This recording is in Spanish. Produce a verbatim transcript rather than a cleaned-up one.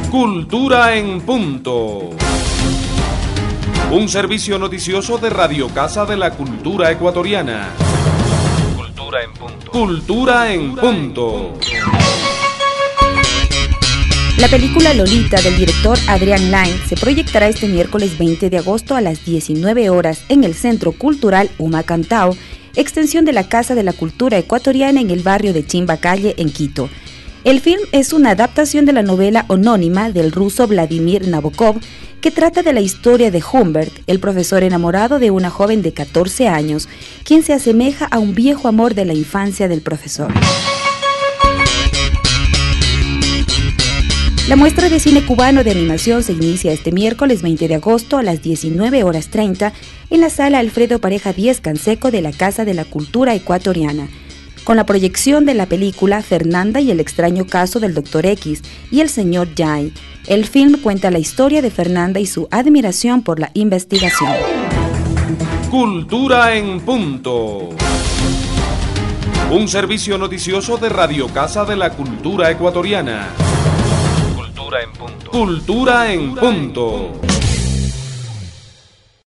Cultura en Punto. Un servicio noticioso de Radio Casa de la Cultura Ecuatoriana. Cultura en Punto. Cultura en Punto. La película Lolita del director Adrián Lyne se proyectará este miércoles veinte de agosto a las diecinueve horas en el Centro Cultural Humacantao, extensión de la Casa de la Cultura Ecuatoriana en el barrio de Chimbacalle, en Quito. El film es una adaptación de la novela homónima del ruso Vladimir Nabokov, que trata de la historia de Humbert, el profesor enamorado de una joven de catorce años, quien se asemeja a un viejo amor de la infancia del profesor. La muestra de cine cubano de animación se inicia este miércoles veinte de agosto a las diecinueve horas treinta en la sala Alfredo Pareja Díez Canseco de la Casa de la Cultura Ecuatoriana, con la proyección de la película Fernanda y el extraño caso del doctor X y el señor Jai. El film cuenta la historia de Fernanda y su admiración por la investigación. Cultura en Punto. Un servicio noticioso de Radio Casa de la Cultura Ecuatoriana. Cultura en Punto. Cultura en Punto.